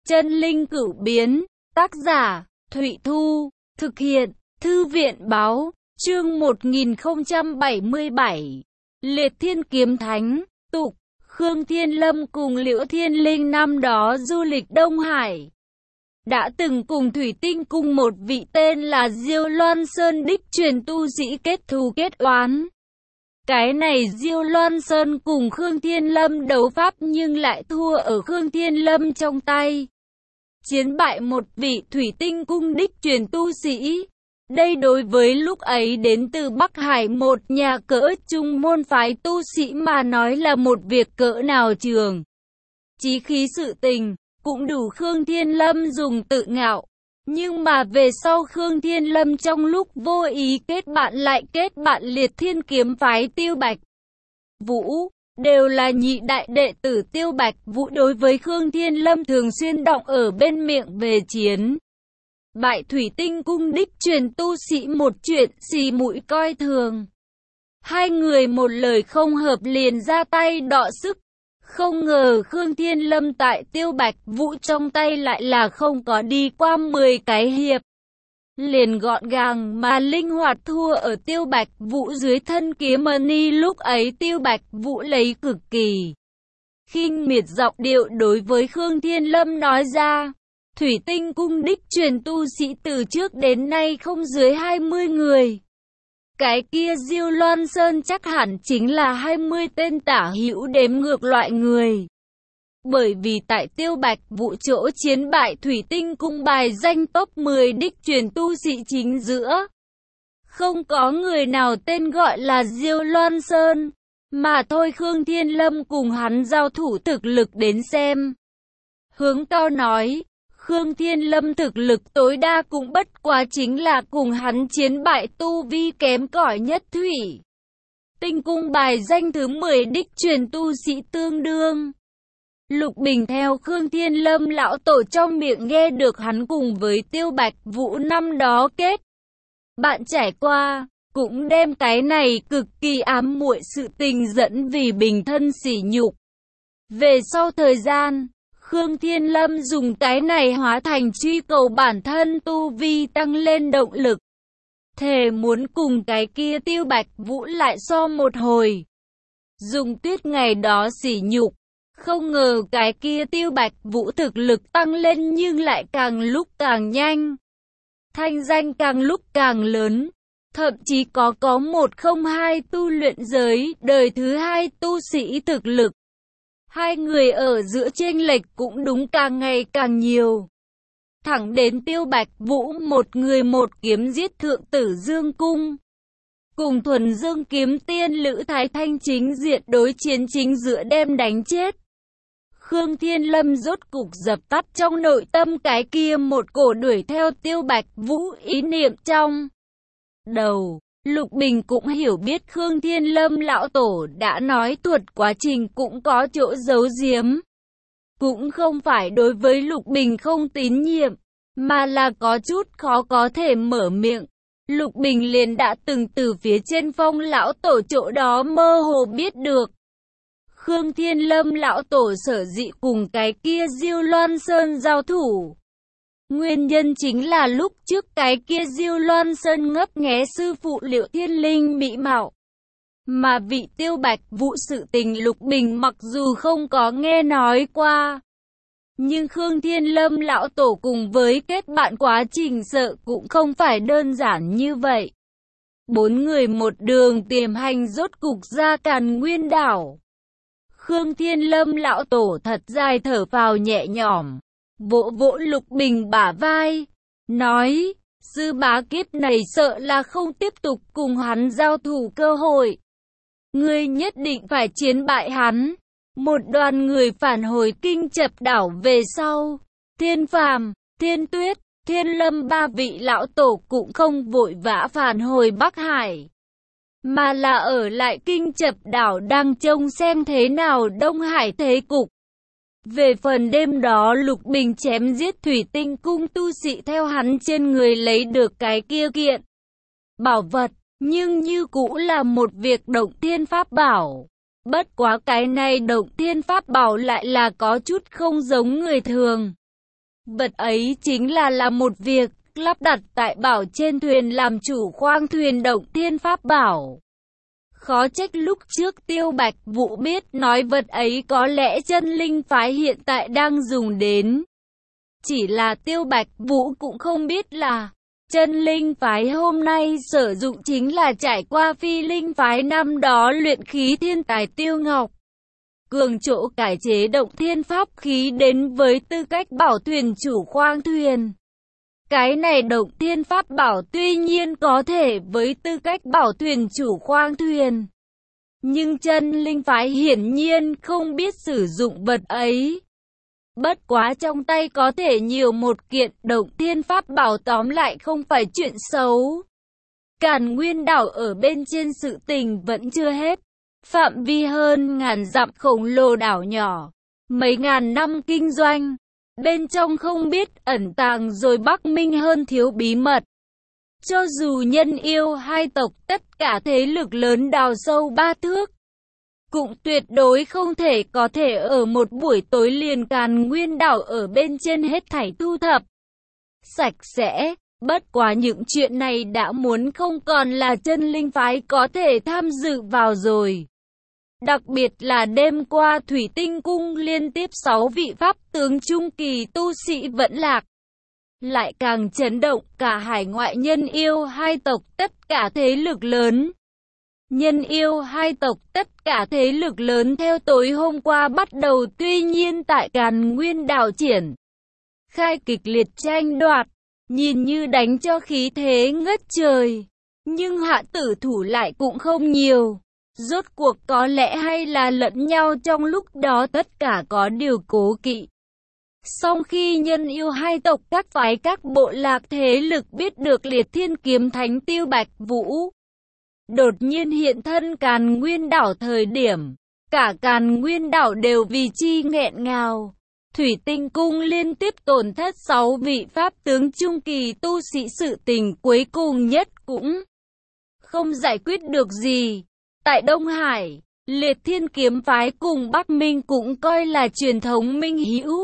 Chân linh cửu biến, tác giả, Thụy Thu, thực hiện, Thư viện báo, chương 1077, Liệt Thiên Kiếm Thánh, tục, Khương Thiên Lâm cùng Liễu Thiên Linh năm đó du lịch Đông Hải. Đã từng cùng Thủy Tinh Cung một vị tên là Diêu Loan Sơn đích truyền tu sĩ kết thù kết oán. Cái này Diêu Loan Sơn cùng Khương Thiên Lâm đấu pháp nhưng lại thua ở Khương Thiên Lâm trong tay. Chiến bại một vị Thủy Tinh Cung đích truyền tu sĩ. Đây đối với lúc ấy đến từ Bắc Hải một nhà cỡ trung môn phái tu sĩ mà nói là một việc cỡ nào trường. Chí khí sự tình, cũng đủ Khương Thiên Lâm dùng tự ngạo. Nhưng mà về sau Khương Thiên Lâm trong lúc vô ý kết bạn lại kết bạn Liệt Thiên Kiếm phái Tiêu Bạch Vũ, đều là nhị đại đệ tử Tiêu Bạch Vũ, đối với Khương Thiên Lâm thường xuyên đọng ở bên miệng về chiến. Bại Thủy Tinh Cung đích truyền tu sĩ một chuyện xì mũi coi thường. Hai người một lời không hợp liền ra tay đọ sức. Không ngờ Khương Thiên Lâm tại Tiêu Bạch Vũ trong tay lại là không có đi qua 10 cái hiệp. Liền gọn gàng mà linh hoạt thua ở Tiêu Bạch Vũ dưới thân kiếm mani. Lúc ấy Tiêu Bạch Vũ lấy cực kỳ khinh miệt giọng điệu đối với Khương Thiên Lâm nói ra. Thủy Tinh Cung đích truyền tu sĩ từ trước đến nay không dưới 20 người. Cái kia Diêu Loan Sơn chắc hẳn chính là 20 tên tả hữu đếm ngược loại người. Bởi vì tại Tiêu Bạch Vũ chỗ chiến bại Thủy Tinh Cung bài danh top 10 đích truyền tu sĩ chính giữa. Không có người nào tên gọi là Diêu Loan Sơn. Mà thôi Khương Thiên Lâm cùng hắn giao thủ thực lực đến xem. Hướng Cao nói. Khương Thiên Lâm thực lực tối đa cũng bất quá chính là cùng hắn chiến bại tu vi kém cỏi nhất Thủy Tinh Cung bài danh thứ 10 đích truyền tu sĩ tương đương. Lục Bình theo Khương Thiên Lâm lão tổ trong miệng nghe được hắn cùng với Tiêu Bạch Vũ năm đó kết bạn trải qua, cũng đem cái này cực kỳ ám muội sự tình dẫn vì bình thân sỉ nhục. Về sau thời gian, Khương Thiên Lâm dùng cái này hóa thành truy cầu bản thân tu vi tăng lên động lực. Thề muốn cùng cái kia Tiêu Bạch Vũ lại so một hồi. Dùng tuyết ngày đó sỉ nhục. Không ngờ cái kia Tiêu Bạch Vũ thực lực tăng lên nhưng lại càng lúc càng nhanh. Thanh danh càng lúc càng lớn. Thậm chí có 102 tu luyện giới, đời thứ 2 tu sĩ thực lực. Hai người ở giữa chênh lệch cũng đúng càng ngày càng nhiều. Thẳng đến Tiêu Bạch Vũ một người một kiếm giết Thượng Tử Dương Cung. Cùng Thuần Dương Kiếm Tiên Lữ Thái Thanh chính diện đối chiến chính giữa đem đánh chết. Khương Thiên Lâm rốt cục dập tắt trong nội tâm cái kia một cổ đuổi theo Tiêu Bạch Vũ ý niệm trong đầu. Lục Bình cũng hiểu biết Khương Thiên Lâm lão tổ đã nói thuật quá trình cũng có chỗ giấu giếm. Cũng không phải đối với Lục Bình không tín nhiệm, mà là có chút khó có thể mở miệng. Lục Bình liền đã từng từ phía trên Phong lão tổ chỗ đó mơ hồ biết được. Khương Thiên Lâm lão tổ sở dĩ cùng cái kia Diêu Loan Sơn giao thủ. Nguyên nhân chính là lúc trước cái kia Diêu Loan Sơn ngấp nghé sư phụ Liễu Thiên Linh mỹ mạo. Mà vị Tiêu Bạch Vũ sự tình Lục Bình mặc dù không có nghe nói qua. Nhưng Khương Thiên Lâm lão tổ cùng với kết bạn quá trình sợ cũng không phải đơn giản như vậy. 4 người một đường tiềm hành rốt cục ra Càn Nguyên đảo. Khương Thiên Lâm lão tổ thật dài thở phào nhẹ nhõm. Vỗ vỗ Lục Bình bả vai, nói, sư bá kiếp này sợ là không tiếp tục cùng hắn giao thủ cơ hội. Ngươi nhất định phải chiến bại hắn. Một đoàn người phản hồi Kinh Chập đảo về sau. Thiên Phàm, Thiên Tuyết, Thiên Lâm ba vị lão tổ cũng không vội vã phản hồi Bắc Hải. Mà là ở lại Kinh Chập đảo đang trông xem thế nào Đông Hải thế cục. Về phần đêm đó Lục Bình chém giết Thủy Tinh Cung tu sĩ theo hắn trên người lấy được cái kia kiện bảo vật, nhưng như cũ là một việc động thiên pháp bảo. Bất quá cái này động thiên pháp bảo lại là có chút không giống người thường. Vật ấy chính là một việc lắp đặt tại bảo trên thuyền làm chủ khoang thuyền Động Thiên Pháp Bảo. Khó trách lúc trước Tiêu Bạch Vũ biết nói vật ấy có lẽ chân linh phái hiện tại đang dùng đến. Chỉ là Tiêu Bạch Vũ cũng không biết là chân linh phái hôm nay sử dụng chính là trải qua phi linh phái năm đó luyện khí thiên tài Tiêu Ngọc. Cường chỗ cải chế Động Thiên Pháp khí đến với tư cách bảo thuyền chủ khoang thuyền. Cái này Động Thiên Pháp Bảo tuy nhiên có thể với tư cách bảo thuyền chủ khoang thuyền. Nhưng chân linh phái hiển nhiên không biết sử dụng vật ấy. Bất quá trong tay có thể nhiều một kiện Động Thiên Pháp Bảo tóm lại không phải chuyện xấu. Càn Nguyên đảo ở bên trên sự tình vẫn chưa hết. Phạm vi hơn ngàn dặm khổng lồ đảo nhỏ. Mấy ngàn năm kinh doanh. Bên trong không biết ẩn tàng rồi Bắc Minh hơn thiếu bí mật. Cho dù nhân yêu hai tộc tất cả thế lực lớn đào sâu 3 thước. Cũng tuyệt đối không thể có thể ở một buổi tối liền Càn Nguyên đảo ở bên trên hết thảy thu thập sạch sẽ. Bất quá những chuyện này đã muốn không còn là chân linh phái có thể tham dự vào rồi. Đặc biệt là đêm qua Thủy Tinh Cung liên tiếp 6 vị pháp tướng trung kỳ tu sĩ vẫn lạc. Lại càng chấn động cả hải ngoại nhân yêu hai tộc tất cả thế lực lớn. Nhân yêu hai tộc tất cả thế lực lớn theo tối hôm qua bắt đầu tuy nhiên tại Càn Nguyên đảo triển. Khai kịch liệt tranh đoạt, nhìn như đánh cho khí thế ngất trời. Nhưng hạ tử thủ lại cũng không nhiều. Rốt cuộc có lẽ hay là lẫn nhau trong lúc đó tất cả có điều cố kỵ. Song khi nhân yêu hai tộc các phái các bộ lạc thế lực biết được Liệt Thiên Kiếm Thánh Tiêu Bạch Vũ đột nhiên hiện thân Càn Nguyên đảo thời điểm, cả Càn Nguyên đảo đều vì chi nghẹn ngào. Thủy Tinh Cung liên tiếp tổn thất 6 vị pháp tướng trung kỳ tu sĩ sự tình cuối cùng nhất cũng không giải quyết được gì. Tại Đông Hải, Liệt Thiên Kiếm Phái cùng Bắc Minh cũng coi là truyền thống minh hữu.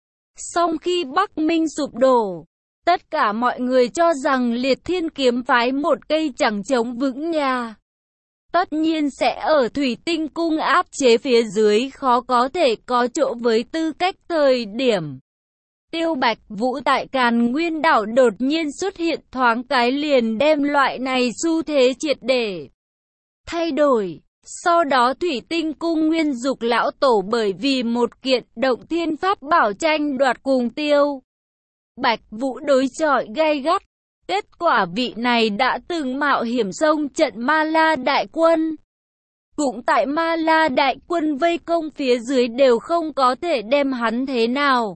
Song khi Bắc Minh sụp đổ, tất cả mọi người cho rằng Liệt Thiên Kiếm Phái một cây chẳng chống vững nhà. Tất nhiên sẽ ở Thủy Tinh Cung áp chế phía dưới khó có thể có chỗ với tư cách thời điểm. Tiêu Bạch Vũ tại Càn Nguyên đảo đột nhiên xuất hiện thoáng cái liền đem loại này xu thế triệt để thay đổi. Sau đó Thủy Tinh Cung Nguyên Dục lão tổ bởi vì một kiện Động Thiên Pháp Bảo tranh đoạt cùng Tiêu Bạch Vũ đối chọi gay gắt. Kết quả vị này đã từng mạo hiểm xông trận Ma La Đại Quân. Cũng tại Ma La Đại Quân vây công phía dưới đều không có thể đem hắn thế nào.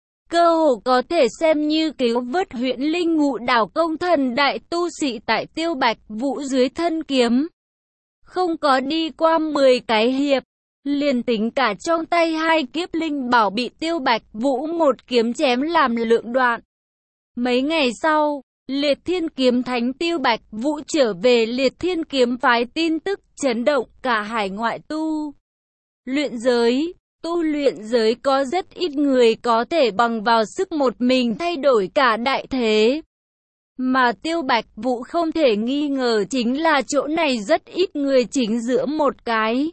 Cơ hồ có thể xem như cứu vớt Huyễn Linh Ngũ Đảo công thần đại tu sĩ tại Tiêu Bạch Vũ dưới thân kiếm. Không có đi qua 10 cái hiệp, liền tính cả trong tay hai kiếp linh bảo bị Tiêu Bạch Vũ một kiếm chém làm lượng đoạn. Mấy ngày sau, Liệt Thiên Kiếm Thánh Tiêu Bạch Vũ trở về Liệt Thiên Kiếm Phái tin tức chấn động cả hải ngoại tu luyện giới. Tu luyện giới có rất ít người có thể bằng vào sức một mình thay đổi cả đại thế. Mà Tiêu Bạch Vũ không thể nghi ngờ chính là chỗ này rất ít người chính giữa một cái.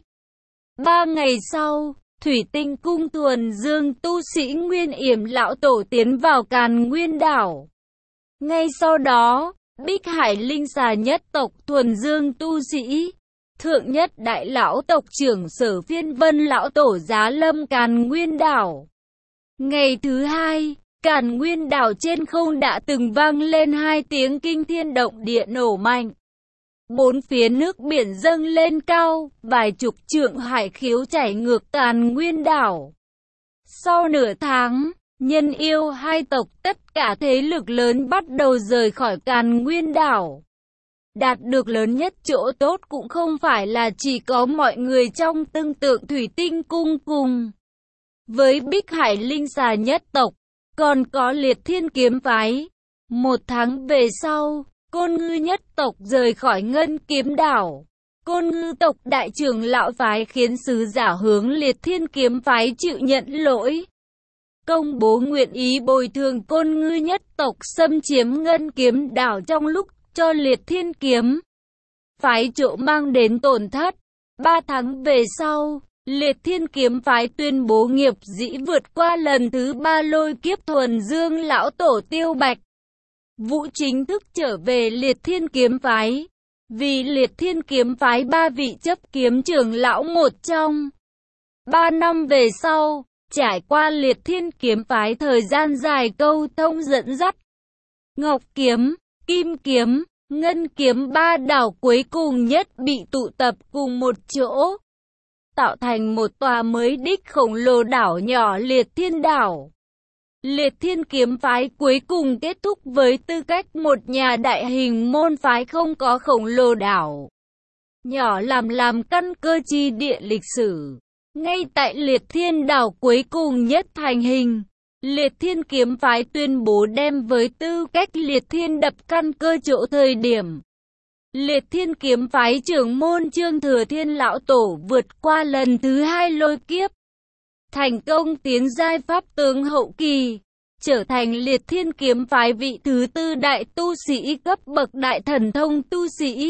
3 ngày sau, Thủy Tinh Cung Thuần Dương tu sĩ Nguyên Yểm lão tổ tiến vào Càn Nguyên đảo. Ngay sau đó, Bích Hải Linh Xà nhất tộc Thuần Dương tu sĩ, Thượng Nhất Đại lão tộc trưởng Sở Phiên Vân lão tổ giá lâm Càn Nguyên đảo. Ngày thứ hai, Càn Nguyên đảo trên không đã từng vang lên 2 tiếng kinh thiên động địa nổ mạnh. 4 phía nước biển dâng lên cao, vài chục trượng hải khiếu chảy ngược Càn Nguyên đảo. Sau nửa tháng, nhân yêu hai tộc tất cả thế lực lớn bắt đầu rời khỏi Càn Nguyên đảo. Đạt được lớn nhất chỗ tốt cũng không phải là chỉ có mọi người trong tương tượng Thủy Tinh Cung cùng với Bích Hải Linh Xà nhất tộc, còn có Liệt Thiên Kiếm Phái. 1 tháng về sau, Côn Ngư nhất tộc rời khỏi Ngân Kiếm đảo. Côn Ngư tộc đại trưởng lão phái khiến sứ giả hướng Liệt Thiên Kiếm Phái chịu nhận lỗi. công bố nguyện ý bồi thường Côn Ngư nhất tộc xâm chiếm Ngân Kiếm đảo trong lúc cho Liệt Thiên Kiếm phái chỗ mang đến tổn thất. 3 tháng về sau, Liệt Thiên Kiếm phái tuyên bố nghiệp dĩ vượt qua lần thứ 3 lôi kiếp thuần dương lão tổ Tiêu Bạch Vũ chính thức trở về Liệt Thiên Kiếm phái. Vì Liệt Thiên Kiếm phái 3 vị chấp kiếm trưởng lão một trong. 3 năm về sau, trải qua Liệt Thiên Kiếm phái thời gian dài câu thông dẫn dắt, Ngọc Kiếm, Kim Kiếm, Ngân Kiếm 3 đảo cuối cùng nhất bị tụ tập cùng một chỗ, tạo thành một tòa mới đích khổng lồ đảo nhỏ Liệt Thiên đảo. Liệt Thiên Kiếm phái cuối cùng kết thúc với tư cách một nhà đại hình môn phái không có khổng lồ đảo nhỏ làm căn cơ chi địa lịch sử. Ngay tại Liệt Thiên đảo cuối cùng nhất thành hình, Liệt Thiên Kiếm phái tuyên bố đem với tư cách Liệt Thiên đập căn cơ chỗ thời điểm. Liệt Thiên Kiếm phái trưởng môn Trương Thừa Thiên lão tổ vượt qua lần thứ 2 lôi kiếp, thành công tiến giai pháp tướng hậu kỳ, trở thành Liệt Thiên Kiếm phái vị thứ 4 đại tu sĩ cấp bậc đại thần thông tu sĩ.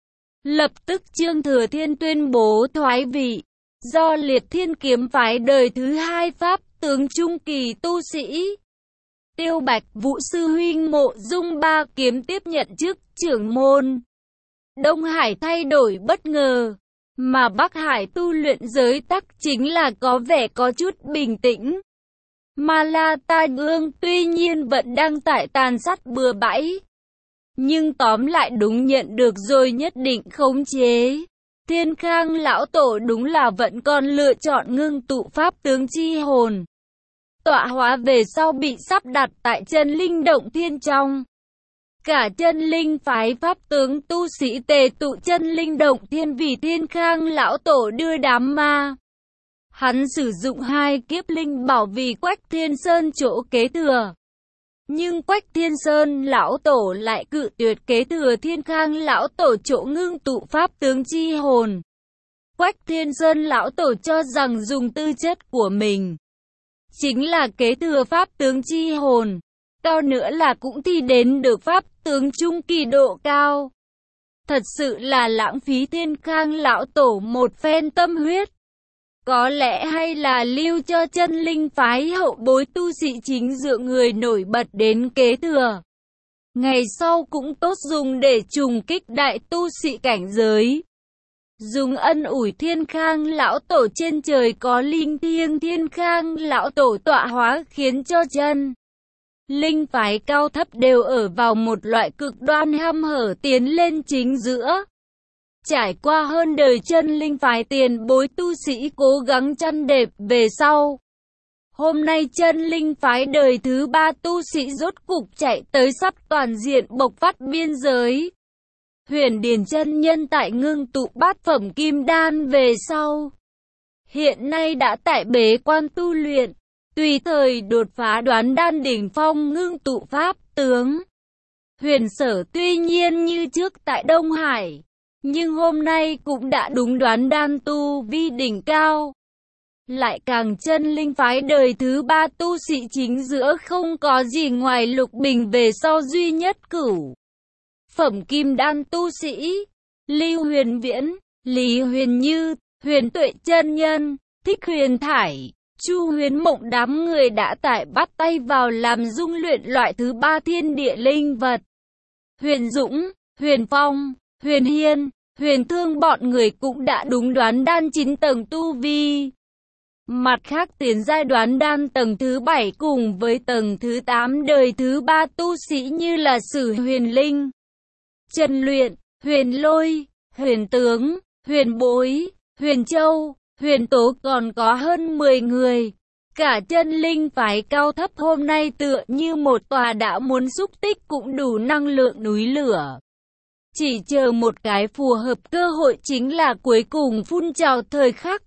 Lập tức Trương Thừa Thiên tuyên bố thoái vị, do Liệt Thiên Kiếm phái đời thứ 2 pháp tướng trung kỳ tu sĩ Tiêu Bạch Vũ sư huynh Mộ Dung Ba Kiếm tiếp nhận chức trưởng môn. Đông Hải thay đổi bất ngờ, mà Bắc Hải tu luyện giới tắc chính là có vẻ có chút bình tĩnh. Ma La Tai Ương tuy nhiên vẫn đang tại tàn sát bừa bãi, nhưng tóm lại đúng nhận được rồi nhất định khống chế. Thiên Khang lão tổ đúng là vẫn còn lựa chọn ngưng tụ pháp tướng chi hồn. Tọa hóa về sau bị sắp đặt tại chân linh động thiên trong. Cả chân linh phái pháp tướng tu sĩ tề tụ chân linh động thiên vì Thiên Khang lão tổ đưa đám ma. Hắn sử dụng 2 kiếp linh bảo vì Quách Thiên Sơn chỗ kế thừa. Nhưng Quách Thiên Sơn lão tổ lại cự tuyệt kế thừa Thiên Khang lão tổ chỗ ngưng tụ pháp tướng chi hồn. Quách Thiên Sơn lão tổ cho rằng dùng tư chất của mình chính là kế thừa pháp tướng chi hồn, cao nữa là cũng thi đến được pháp tướng trung kỳ độ cao. Thật sự là lãng phí Thiên Khang lão tổ một phen tâm huyết. Có lẽ hay là lưu cho chân linh phái hậu bối tu sĩ chính dựa người nổi bật đến kế thừa. Ngày sau cũng tốt dùng để trùng kích đại tu sĩ cảnh giới. Dùng ân ủi Thiên Khang lão tổ trên trời có linh thiêng Thiên Khang lão tổ tọa hóa khiến cho chân linh phái cao thấp đều ở vào một loại cực đoan hăm hở tiến lên chính giữa. Trải qua hơn đời chân linh phái tiền bối tu sĩ cố gắng chăn đệp về sau. Hôm nay chân linh phái đời thứ 3 tu sĩ rốt cục chạy tới sắp toàn diện bộc phát biên giới. Huyền Điền chân nhân tại ngưng tụ bát phẩm kim đan về sau. Hiện nay đã tại bế quan tu luyện, tùy thời đột phá đoán đan đỉnh phong ngưng tụ pháp tướng. Huyền Sở tuy nhiên như trước tại Đông Hải, nhưng hôm nay cũng đã đúng đoán đan tu vi đỉnh cao. Lại càng chân linh phái đời thứ 3 tu sĩ chính giữa không có gì ngoài Lục Bình về sau duy nhất cửu phẩm kim đan tu sĩ, Lưu Huyền Viễn, Lý Huyền Như, Huyền Tuệ chân nhân, Thích Huyền Thải, Chu Huyền Mộng đám người đã tại bắt tay vào làm dung luyện loại thứ 3 thiên địa linh vật. Huyền Dũng, Huyền Phong, Huyền Hiên, Huyền Thương bọn người cũng đã đúng đoán đan 9 tầng tu vi. Mặt khác tiến giai đoán đan tầng thứ 7 cùng với tầng thứ 8 đời thứ 3 tu sĩ như là Sử Huyền Linh, Trần Luyện, Huyền Lôi, Huyền Tướng, Huyền Bối, Huyền Châu, Huyền Tố còn có hơn 10 người. Cả chân linh phái cao thấp hôm nay tựa như một tòa đã muốn xúc tích cũng đủ năng lượng núi lửa. Chỉ chờ một cái phù hợp cơ hội chính là cuối cùng phun trào thời khắc.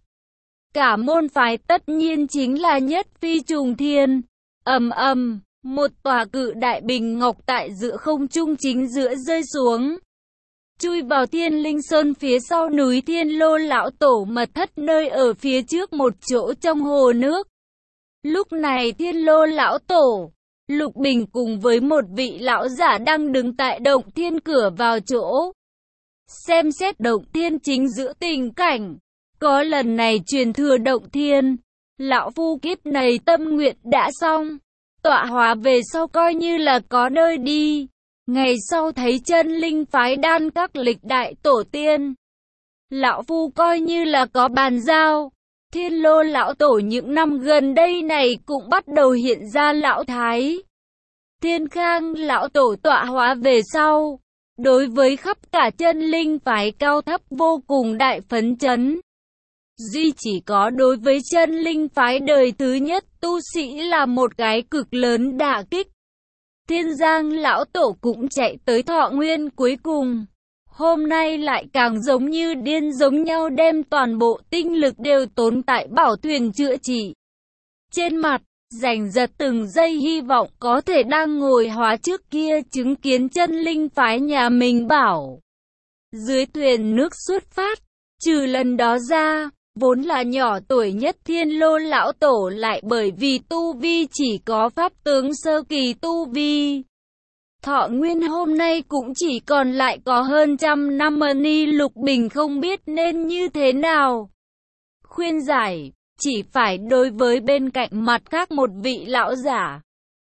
Cả môn phái tất nhiên chính là nhất phi trùng thiên. Ầm ầm, một tòa cự đại bình ngọc tại giữa không trung chính giữa rơi xuống. Chui vào Thiên Linh Sơn phía sau núi Thiên Lô lão tổ mật thất nơi ở phía trước một chỗ trong hồ nước. Lúc này Thiên Lô lão tổ, Lục Bình cùng với một vị lão giả đang đứng tại động thiên cửa vào chỗ. Xem xét động thiên chính giữa tình cảnh. Có lần này truyền thừa động thiên. Lão phu kiếp này tâm nguyện đã xong. Tọa hóa về sau coi như là có nơi đi. Ngày sau thấy chân linh phái đan các lịch đại tổ tiên. Lão phu coi như là có bàn giao. Thiên Lô lão tổ những năm gần đây này cũng bắt đầu hiện ra lão thái. Thiên Khang lão tổ tọa hóa về sau. Đối với khắp cả chân linh phái cao thấp vô cùng đại phấn chấn. Duy chỉ có đối với chân linh phái đời thứ nhất tu sĩ là một cái cực lớn đả kích. Thiên Giang lão tổ cũng chạy tới thọ nguyên cuối cùng. Hôm nay lại càng giống như điên giống nhau đem toàn bộ tinh lực đều tốn tại bảo thuyền chữa trị. Trên mặt, giành giật từng giây hy vọng có thể đang ngồi hóa trước kia chứng kiến chân linh phái nhà mình bảo. Dưới thuyền nước xuất phát, trừ lần đó ra, vốn là nhỏ tuổi nhất Thiên Lô lão tổ lại bởi vì tu vi chỉ có pháp tướng sơ kỳ tu vi. Thọ nguyên hôm nay cũng chỉ còn lại có hơn trăm năm ni Lục Bình không biết nên như thế nào. Khuyên giải, chỉ phải đối với bên cạnh mặt khác một vị lão giả.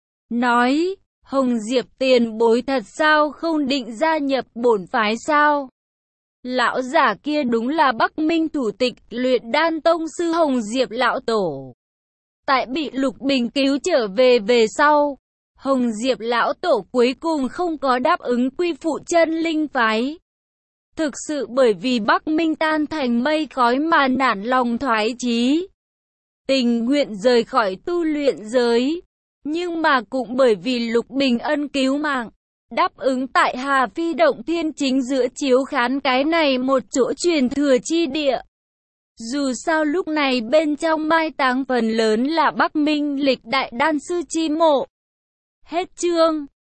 Nói, Hồng Diệp tiền bối thật sao không định gia nhập bổn phái sao? Lão giả kia đúng là Bắc Minh thủ tịch Luyện Đan Tông sư Hồng Diệp lão tổ. Tại bị Lục Bình cứu trở về sau, Hồng Diệp lão tổ cuối cùng không có đáp ứng quy phụ chân linh phái. Thực sự bởi vì Bắc Minh tan thành mây khói mà nản lòng thoái chí. Tình nguyện rời khỏi tu luyện giới. Nhưng mà cũng bởi vì Lục Bình ân cứu mạng. Đáp ứng tại Hà Phi động thiên chính giữa chiếu khán cái này một chỗ truyền thừa chi địa. Dù sao lúc này bên trong mai táng phần lớn là Bắc Minh lịch đại đan sư chi mộ. Hết chương.